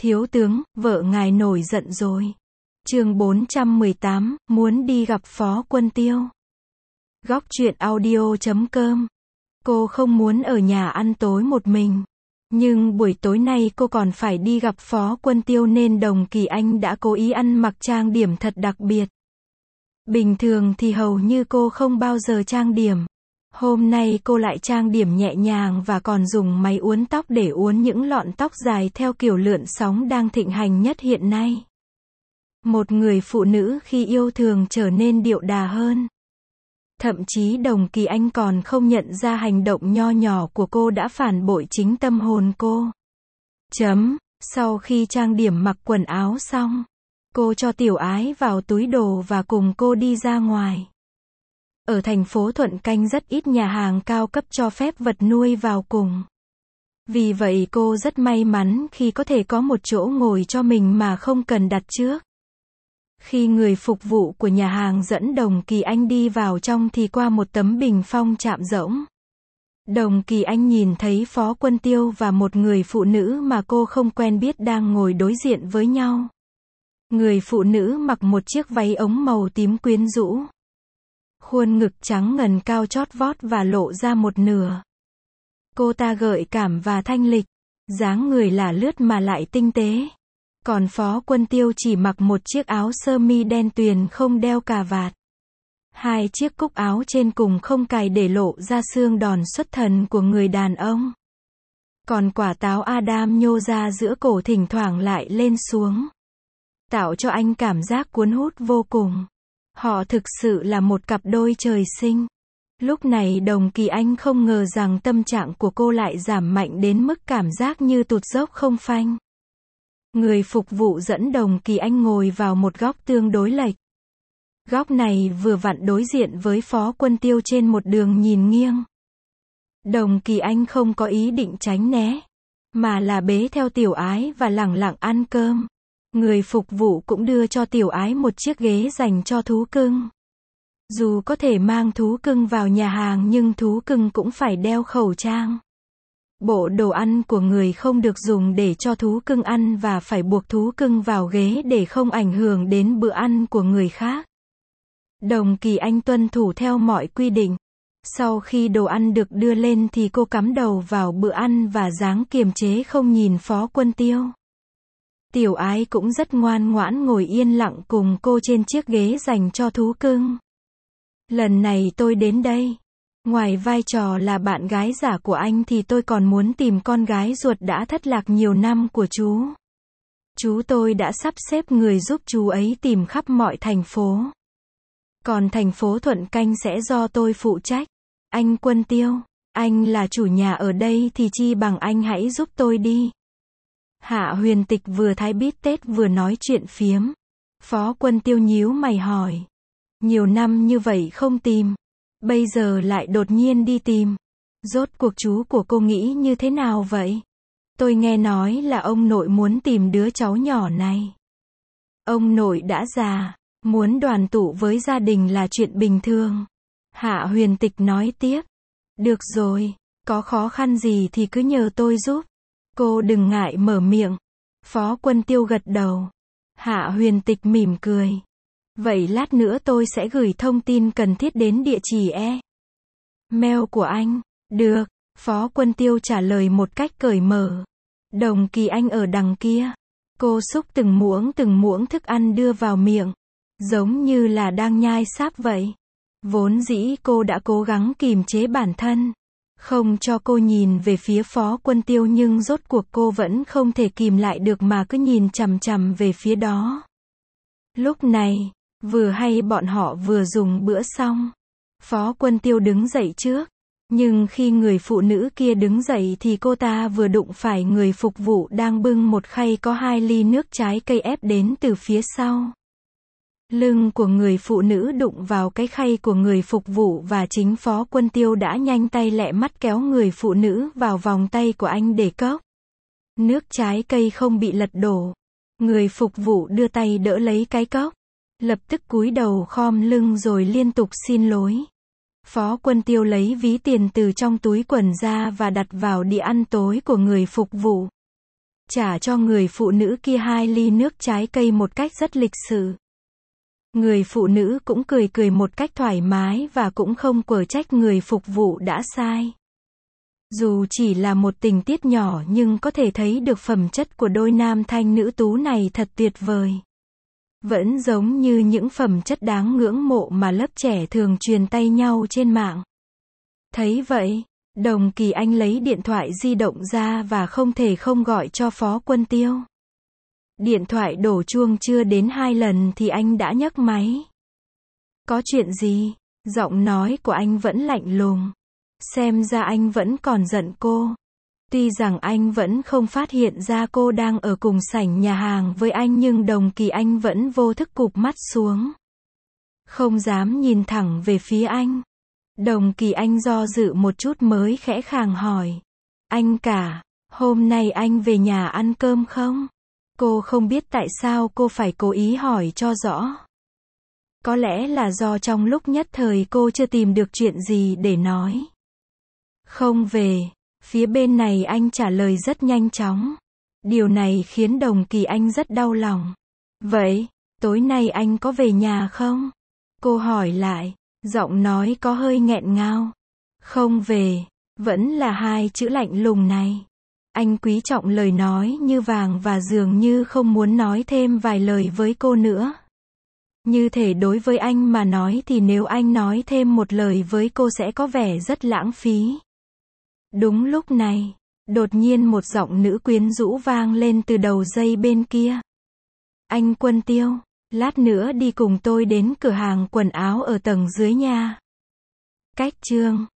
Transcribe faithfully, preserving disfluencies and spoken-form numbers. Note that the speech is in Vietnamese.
Thiếu tướng, vợ ngài nổi giận rồi. Chương bốn trăm mười tám, muốn đi gặp Phó Quân Tiêu. Góc truyện audio chấm com. Cô không muốn ở nhà ăn tối một mình. Nhưng buổi tối nay cô còn phải đi gặp Phó Quân Tiêu nên Đồng Kỳ Anh đã cố ý ăn mặc trang điểm thật đặc biệt. Bình thường thì hầu như cô không bao giờ trang điểm. Hôm nay cô lại trang điểm nhẹ nhàng và còn dùng máy uốn tóc để uốn những lọn tóc dài theo kiểu lượn sóng đang thịnh hành nhất hiện nay. Một người phụ nữ khi yêu thường trở nên điệu đà hơn. Thậm chí Đồng Kỳ Anh còn không nhận ra hành động nho nhỏ của cô đã phản bội chính tâm hồn cô. Chấm, sau khi trang điểm mặc quần áo xong, cô cho Tiểu Ái vào túi đồ và cùng cô đi ra ngoài. Ở thành phố Thuận Canh rất ít nhà hàng cao cấp cho phép vật nuôi vào cùng. Vì vậy cô rất may mắn khi có thể có một chỗ ngồi cho mình mà không cần đặt trước. Khi người phục vụ của nhà hàng dẫn Đồng Kỳ Anh đi vào trong thì qua một tấm bình phong chạm rỗng. Đồng Kỳ Anh nhìn thấy Phó Quân Tiêu và một người phụ nữ mà cô không quen biết đang ngồi đối diện với nhau. Người phụ nữ mặc một chiếc váy ống màu tím quyến rũ. Khuôn ngực trắng ngần cao chót vót và lộ ra một nửa. Cô ta gợi cảm và thanh lịch, dáng người là lướt mà lại tinh tế. Còn Phó Quân Tiêu chỉ mặc một chiếc áo sơ mi đen tuyền không đeo cà vạt. Hai chiếc cúc áo trên cùng không cài để lộ ra xương đòn xuất thần của người đàn ông. Còn quả táo Adam nhô ra giữa cổ thỉnh thoảng lại lên xuống, tạo cho anh cảm giác cuốn hút vô cùng. Họ thực sự là một cặp đôi trời sinh. Lúc này Đồng Kỳ Anh không ngờ rằng tâm trạng của cô lại giảm mạnh đến mức cảm giác như tụt dốc không phanh. Người phục vụ dẫn Đồng Kỳ Anh ngồi vào một góc tương đối lệch. Góc này vừa vặn đối diện với Phó Quân Tiêu trên một đường nhìn nghiêng. Đồng Kỳ Anh không có ý định tránh né, mà là bế theo Tiểu Ái và lẳng lặng ăn cơm. Người phục vụ cũng đưa cho Tiểu Ái một chiếc ghế dành cho thú cưng. Dù có thể mang thú cưng vào nhà hàng nhưng thú cưng cũng phải đeo khẩu trang. Bộ đồ ăn của người không được dùng để cho thú cưng ăn và phải buộc thú cưng vào ghế để không ảnh hưởng đến bữa ăn của người khác. Đồng Kỳ Anh tuân thủ theo mọi quy định. Sau khi đồ ăn được đưa lên thì cô cắm đầu vào bữa ăn và dáng kiềm chế không nhìn Phó Quân Tiêu. Tiểu Ái cũng rất ngoan ngoãn ngồi yên lặng cùng cô trên chiếc ghế dành cho thú cưng. Lần này tôi đến đây, ngoài vai trò là bạn gái giả của anh thì tôi còn muốn tìm con gái ruột đã thất lạc nhiều năm của chú. Chú tôi đã sắp xếp người giúp chú ấy tìm khắp mọi thành phố. Còn thành phố Thuận Canh sẽ do tôi phụ trách. Anh Quân Tiêu, anh là chủ nhà ở đây thì chi bằng anh hãy giúp tôi đi. Hạ Huyền Tịch vừa thái bít tết vừa nói chuyện phiếm. Phó Quân Tiêu nhíu mày hỏi. Nhiều năm như vậy không tìm, bây giờ lại đột nhiên đi tìm. Rốt cuộc chú của cô nghĩ như thế nào vậy? Tôi nghe nói là ông nội muốn tìm đứa cháu nhỏ này. Ông nội đã già, muốn đoàn tụ với gia đình là chuyện bình thường. Hạ Huyền Tịch nói tiếp. Được rồi, có khó khăn gì thì cứ nhờ tôi giúp. Cô đừng ngại mở miệng. Phó Quân Tiêu gật đầu. Hạ Huyền Tịch mỉm cười. Vậy lát nữa tôi sẽ gửi thông tin cần thiết đến địa chỉ e-mail của anh. Được, Phó Quân Tiêu trả lời một cách cởi mở. Đồng Kỳ Anh ở đằng kia. Cô xúc từng muỗng từng muỗng thức ăn đưa vào miệng, giống như là đang nhai sáp vậy. Vốn dĩ cô đã cố gắng kìm chế bản thân, không cho cô nhìn về phía Phó Quân Tiêu nhưng rốt cuộc cô vẫn không thể kìm lại được mà cứ nhìn chằm chằm về phía đó. Lúc này, vừa hay bọn họ vừa dùng bữa xong. Phó Quân Tiêu đứng dậy trước. Nhưng khi người phụ nữ kia đứng dậy thì cô ta vừa đụng phải người phục vụ đang bưng một khay có hai ly nước trái cây ép đến từ phía sau. Lưng của người phụ nữ đụng vào cái khay của người phục vụ và chính Phó Quân Tiêu đã nhanh tay lẹ mắt kéo người phụ nữ vào vòng tay của anh để cốc. Nước trái cây không bị lật đổ. Người phục vụ đưa tay đỡ lấy cái cốc, lập tức cúi đầu khom lưng rồi liên tục xin lỗi. Phó Quân Tiêu lấy ví tiền từ trong túi quần ra và đặt vào đĩa ăn tối của người phục vụ. trả cho người phụ nữ kia hai ly nước trái cây một cách rất lịch sự. Người phụ nữ cũng cười cười một cách thoải mái và cũng không quở trách người phục vụ đã sai. Dù chỉ là một tình tiết nhỏ nhưng có thể thấy được phẩm chất của đôi nam thanh nữ tú này thật tuyệt vời. Vẫn giống như những phẩm chất đáng ngưỡng mộ mà lớp trẻ thường truyền tay nhau trên mạng. Thấy vậy, Đồng Kỳ Anh lấy điện thoại di động ra và không thể không gọi cho Phó Quân Tiêu. Điện thoại đổ chuông chưa đến hai lần thì anh đã nhấc máy. Có chuyện gì? Giọng nói của anh vẫn lạnh lùng. Xem ra anh vẫn còn giận cô. Tuy rằng anh vẫn không phát hiện ra cô đang ở cùng sảnh nhà hàng với anh nhưng Đồng Kỳ Anh vẫn vô thức cụp mắt xuống. Không dám nhìn thẳng về phía anh. Đồng Kỳ Anh do dự một chút mới khẽ khàng hỏi. Anh cả, hôm nay anh về nhà ăn cơm không? Cô không biết tại sao cô phải cố ý hỏi cho rõ. Có lẽ là do trong lúc nhất thời cô chưa tìm được chuyện gì để nói. Không về. Phía bên này anh trả lời rất nhanh chóng. Điều này khiến Đồng Kỳ Anh rất đau lòng. Vậy, tối nay anh có về nhà không? Cô hỏi lại, giọng nói có hơi nghẹn ngào. Không về, vẫn là hai chữ lạnh lùng này. Anh quý trọng lời nói như vàng và dường như không muốn nói thêm vài lời với cô nữa. Như thể đối với anh mà nói thì nếu anh nói thêm một lời với cô sẽ có vẻ rất lãng phí. Đúng lúc này, đột nhiên một giọng nữ quyến rũ vang lên từ đầu dây bên kia. Anh Quân Tiêu, lát nữa đi cùng tôi đến cửa hàng quần áo ở tầng dưới nha. Cách chương